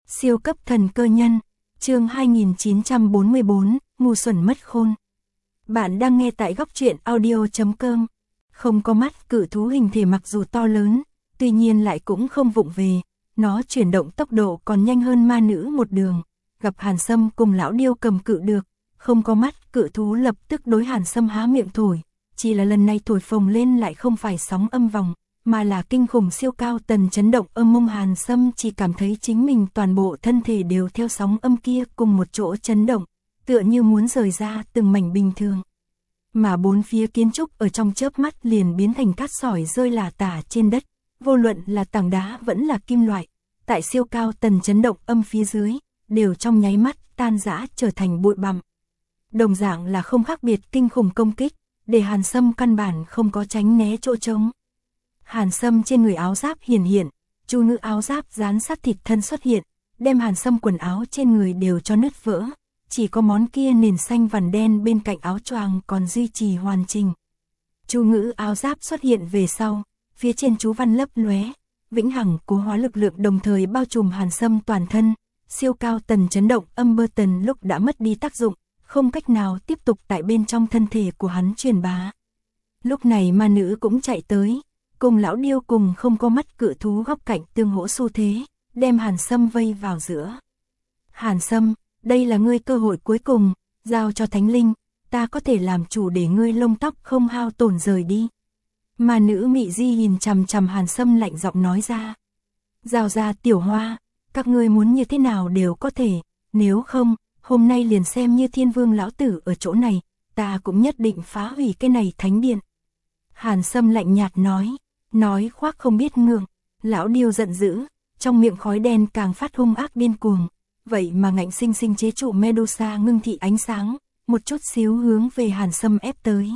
Siêu cấp thần cơ nhân, chương 2944, ngu xuẩn mất khôn. Bạn đang nghe tại góc truyện audio.com. Không có mắt, cự thú hình thể mặc dù to lớn, tuy nhiên lại cũng không vụng về, nó chuyển động tốc độ còn nhanh hơn ma nữ một đường. Gặp Hàn Sâm cùng lão điêu cầm cự được, không có mắt, cự thú lập tức đối Hàn Sâm há miệng thổi, chỉ là lần này thổi phồng lên lại không phải sóng âm vòng, mà là kinh khủng siêu cao tần chấn động âm mông. Hàn Sâm chỉ cảm thấy chính mình toàn bộ thân thể đều theo sóng âm kia cùng một chỗ chấn động, tựa như muốn rời ra từng mảnh bình thường. Mà bốn phía kiến trúc ở trong chớp mắt liền biến thành cát sỏi rơi lả tả trên đất, vô luận là tảng đá vẫn là kim loại, tại siêu cao tần chấn động âm phía dưới, đều trong nháy mắt tan rã trở thành bụi bặm. Đồng dạng là không khác biệt kinh khủng công kích, để Hàn Sâm căn bản không có tránh né chỗ trống. Hàn Sâm trên người áo giáp hiển hiện, chu ngữ áo giáp dán sát thịt thân xuất hiện, đem Hàn Sâm quần áo trên người đều cho nứt vỡ, chỉ có món kia nền xanh vằn đen bên cạnh áo choàng còn duy trì hoàn chỉnh. Chu ngữ áo giáp xuất hiện về sau, phía trên chú văn lấp lóe, vĩnh hằng cố hóa lực lượng đồng thời bao trùm Hàn Sâm toàn thân, siêu cao tần chấn động âm bơ tần lúc đã mất đi tác dụng, không cách nào tiếp tục tại bên trong thân thể của hắn truyền bá. Lúc này ma nữ cũng chạy tới, cùng lão điêu cùng không có mắt cự thú góc cạnh tương hỗ xu thế, đem Hàn Sâm vây vào giữa. Hàn Sâm, đây là ngươi cơ hội cuối cùng, giao cho Thánh Linh, ta có thể làm chủ để ngươi lông tóc không hao tổn rời đi. Ma nữ mị di nhìn chằm chằm Hàn Sâm lạnh giọng nói ra. Giao ra Tiểu Hoa, các ngươi muốn như thế nào đều có thể, nếu không, hôm nay liền xem như Thiên Vương lão tử ở chỗ này, ta cũng nhất định phá hủy cái này thánh điện. Hàn Sâm lạnh nhạt nói khoác không biết ngượng. Lão điêu giận dữ, trong miệng khói đen càng phát hung ác điên cuồng, vậy mà ngạnh sinh sinh chế trụ Medusa ngưng thị ánh sáng, một chút xíu hướng về Hàn Sâm ép tới.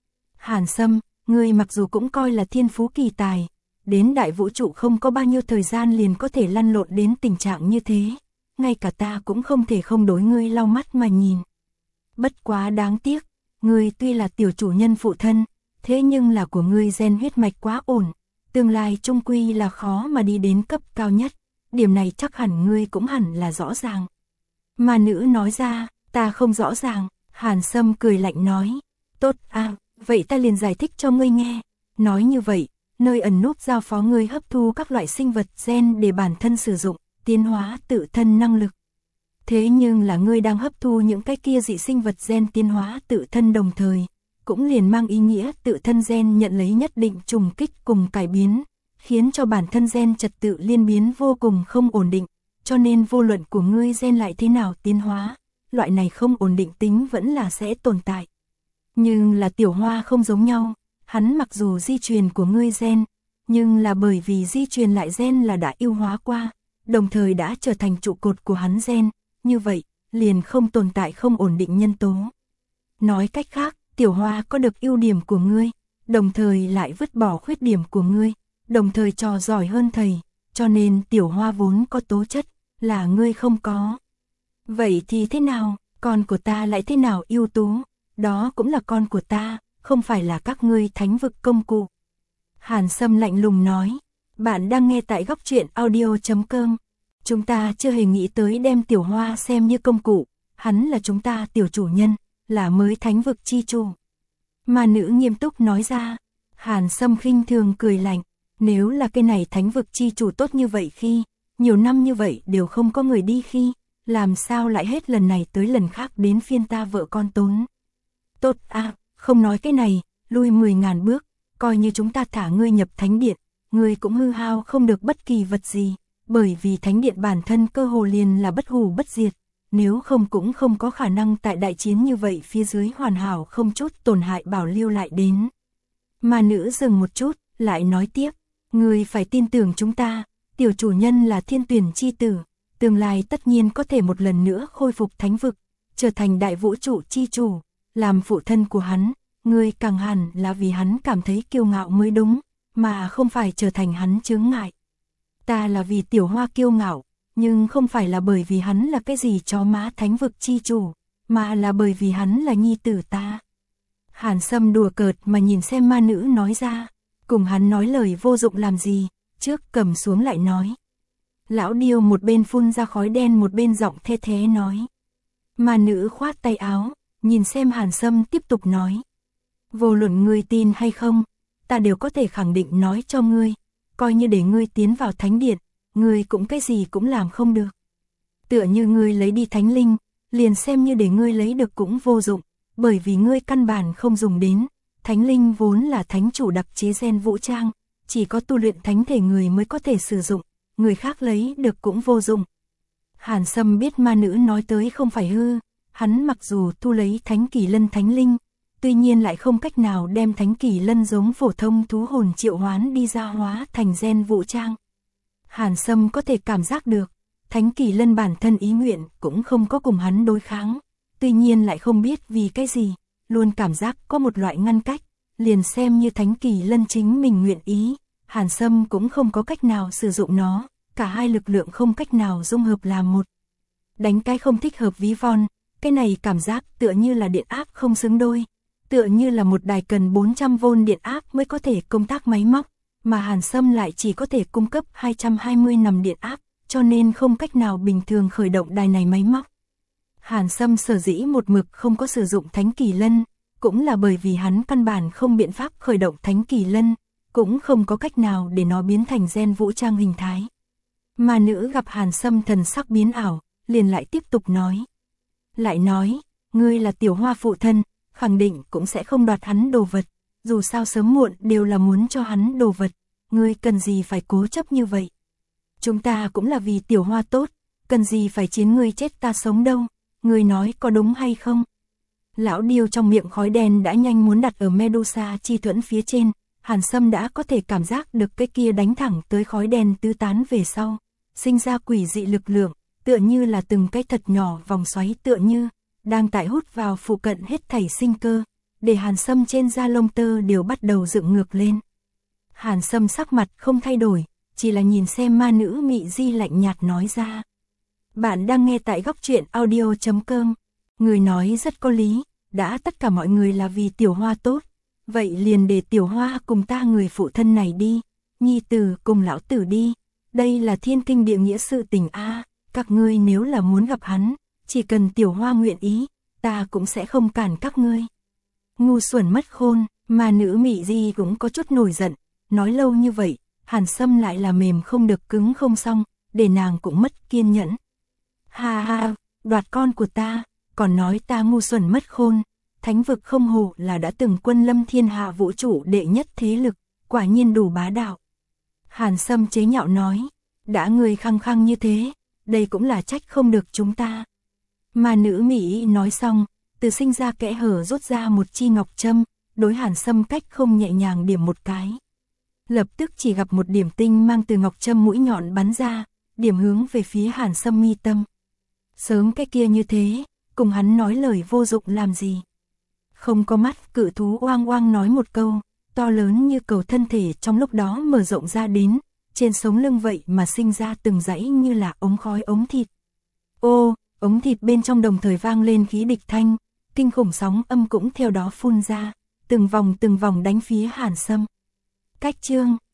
Hàn Sâm, ngươi mặc dù cũng coi là thiên phú kỳ tài, đến đại vũ trụ không có bao nhiêu thời gian liền có thể lăn lộn đến tình trạng như thế, ngay cả ta cũng không thể không đối ngươi lau mắt mà nhìn. Bất quá đáng tiếc, ngươi tuy là tiểu chủ nhân phụ thân, thế nhưng là của ngươi gen huyết mạch quá ổn, tương lai chung quy là khó mà đi đến cấp cao nhất, điểm này chắc hẳn ngươi cũng hẳn là rõ ràng. Ma nữ nói ra, ta không rõ ràng. Hàn Sâm cười lạnh nói, tốt vậy ta liền giải thích cho ngươi nghe. Nói như vậy, nơi ẩn núp giao phó ngươi hấp thu các loại sinh vật gen để bản thân sử dụng, tiến hóa tự thân năng lực. Thế nhưng là ngươi đang hấp thu những cái kia dị sinh vật gen tiến hóa tự thân đồng thời, cũng liền mang ý nghĩa tự thân gen nhận lấy nhất định trùng kích cùng cải biến, khiến cho bản thân gen trật tự liên biến vô cùng không ổn định, cho nên vô luận của ngươi gen lại thế nào tiến hóa, loại này không ổn định tính vẫn là sẽ tồn tại. Nhưng là Tiểu Hoa không giống nhau, hắn mặc dù di truyền của ngươi gen, nhưng là bởi vì di truyền lại gen là đã ưu hóa qua, đồng thời đã trở thành trụ cột của hắn gen, như vậy, liền không tồn tại không ổn định nhân tố. Nói cách khác, Tiểu Hoa có được ưu điểm của ngươi, đồng thời lại vứt bỏ khuyết điểm của ngươi, đồng thời trò giỏi hơn thầy, cho nên Tiểu Hoa vốn có tố chất, là ngươi không có. Vậy thì thế nào, con của ta lại thế nào ưu tú, đó cũng là con của ta, không phải là các ngươi thánh vực công cụ. Hàn Sâm lạnh lùng nói, bạn đang nghe tại góc truyện audio.com. Chúng ta chưa hề nghĩ tới đem Tiểu Hoa xem như công cụ, hắn là chúng ta tiểu chủ nhân, là mới thánh vực chi chủ. Ma nữ nghiêm túc nói ra. Hàn Sâm khinh thường cười lạnh, nếu là cái này thánh vực chi chủ tốt như vậy khi, nhiều năm như vậy đều không có người đi khi, làm sao lại hết lần này tới lần khác đến phiên ta vợ con tốn. Tốt không nói cái này, lui 10.000 bước, coi như chúng ta thả ngươi nhập thánh điện, ngươi cũng hư hao không được bất kỳ vật gì, bởi vì thánh điện bản thân cơ hồ liền là bất hủ bất diệt, nếu không cũng không có khả năng tại đại chiến như vậy phía dưới hoàn hảo không chút tổn hại bảo lưu lại đến. Ma nữ dừng một chút, lại nói tiếp, ngươi phải tin tưởng chúng ta, tiểu chủ nhân là thiên tuyển chi tử, tương lai tất nhiên có thể một lần nữa khôi phục thánh vực, trở thành đại vũ trụ chi chủ, làm phụ thân của hắn, ngươi càng hẳn là vì hắn cảm thấy kiêu ngạo mới đúng, mà không phải trở thành hắn chướng ngại. Ta là vì Tiểu Hoa kiêu ngạo, nhưng không phải là bởi vì hắn là cái gì chó má thánh vực chi chủ, mà là bởi vì hắn là nhi tử ta. Hàn Sâm đùa cợt mà nhìn xem ma nữ nói ra, cùng hắn nói lời vô dụng làm gì, trước cầm xuống lại nói. Lão điêu một bên phun ra khói đen một bên giọng the thế nói. Ma nữ khoát tay áo, nhìn xem Hàn Sâm tiếp tục nói. Vô luận ngươi tin hay không, ta đều có thể khẳng định nói cho ngươi, coi như để ngươi tiến vào thánh điện, ngươi cũng cái gì cũng làm không được. Tựa như ngươi lấy đi thánh linh, liền xem như để ngươi lấy được cũng vô dụng, bởi vì ngươi căn bản không dùng đến, thánh linh vốn là thánh chủ đặc chế gen vũ trang, chỉ có tu luyện thánh thể người mới có thể sử dụng, người khác lấy được cũng vô dụng. Hàn Sâm biết ma nữ nói tới không phải hư, hắn mặc dù thu lấy thánh kỳ lân thánh linh, tuy nhiên lại không cách nào đem thánh kỳ lân giống phổ thông thú hồn triệu hoán đi ra hóa thành gen vũ trang. Hàn Sâm có thể cảm giác được, thánh kỳ lân bản thân ý nguyện cũng không có cùng hắn đối kháng, tuy nhiên lại không biết vì cái gì, luôn cảm giác có một loại ngăn cách, liền xem như thánh kỳ lân chính mình nguyện ý, Hàn Sâm cũng không có cách nào sử dụng nó, cả hai lực lượng không cách nào dung hợp làm một. Đánh cái không thích hợp ví von, cái này cảm giác tựa như là điện áp không xứng đôi, tựa như là một đài cần 400V điện áp mới có thể công tác máy móc, mà Hàn Sâm lại chỉ có thể cung cấp 220 nằm điện áp, cho nên không cách nào bình thường khởi động đài này máy móc. Hàn Sâm sở dĩ một mực không có sử dụng thánh kỳ lân, cũng là bởi vì hắn căn bản không biện pháp khởi động thánh kỳ lân, cũng không có cách nào để nó biến thành gen vũ trang hình thái. Ma nữ gặp Hàn Sâm thần sắc biến ảo, liền lại tiếp tục nói. Lại nói, ngươi là tiểu hoa phụ thân, khẳng định cũng sẽ không đoạt hắn đồ vật, dù sao sớm muộn đều là muốn cho hắn đồ vật, ngươi cần gì phải cố chấp như vậy. Chúng ta cũng là vì tiểu hoa tốt, cần gì phải chiến ngươi chết ta sống đâu, ngươi nói có đúng hay không? Lão điêu trong miệng khói đen đã nhanh muốn đặt ở Medusa chi thuẫn phía trên, Hàn Sâm đã có thể cảm giác được cái kia đánh thẳng tới khói đen tứ tán về sau, sinh ra quỷ dị lực lượng, tựa như là từng cái thật nhỏ vòng xoáy tựa như, đang tại hút vào phụ cận hết thảy sinh cơ, để Hàn Sâm trên da lông tơ đều bắt đầu dựng ngược lên. Hàn Sâm sắc mặt không thay đổi, chỉ là nhìn xem ma nữ Mị Di lạnh nhạt nói ra. Bạn đang nghe tại góc truyện audio.com, người nói rất có lý, đã tất cả mọi người là vì tiểu hoa tốt, vậy liền để tiểu hoa cùng ta người phụ thân này đi, nhi tử cùng lão tử đi, đây là thiên kinh địa nghĩa sự tình a, các ngươi nếu là muốn gặp hắn, chỉ cần tiểu hoa nguyện ý, ta cũng sẽ không cản các ngươi. Ngu xuẩn mất khôn, mà nữ Mị Di cũng có chút nổi giận, nói lâu như vậy, Hàn Sâm lại là mềm không được cứng không xong, để nàng cũng mất kiên nhẫn. Ha ha, đoạt con của ta, còn nói ta ngu xuẩn mất khôn, thánh vực không hổ là đã từng quân lâm thiên hạ vũ trụ đệ nhất thế lực, quả nhiên đủ bá đạo. Hàn Sâm chế nhạo nói, đã người khăng khăng như thế, đây cũng là trách không được chúng ta. Mà nữ Mỹ nói xong, từ sinh ra kẽ hở rút ra một chi ngọc châm, đối Hàn Sâm cách không nhẹ nhàng điểm một cái. Lập tức chỉ gặp một điểm tinh mang từ ngọc châm mũi nhọn bắn ra, điểm hướng về phía Hàn Sâm mi tâm. Sớm cái kia như thế, cùng hắn nói lời vô dụng làm gì. Không có mắt, cự thú oang oang nói một câu, to lớn như cầu thân thể trong lúc đó mở rộng ra đến, trên sống lưng vậy mà sinh ra từng dãy như là ống khói ống thịt. Ô, ống thịt bên trong đồng thời vang lên khí địch thanh, kinh khủng sóng âm cũng theo đó phun ra, từng vòng đánh phía Hàn Sâm. Cách chương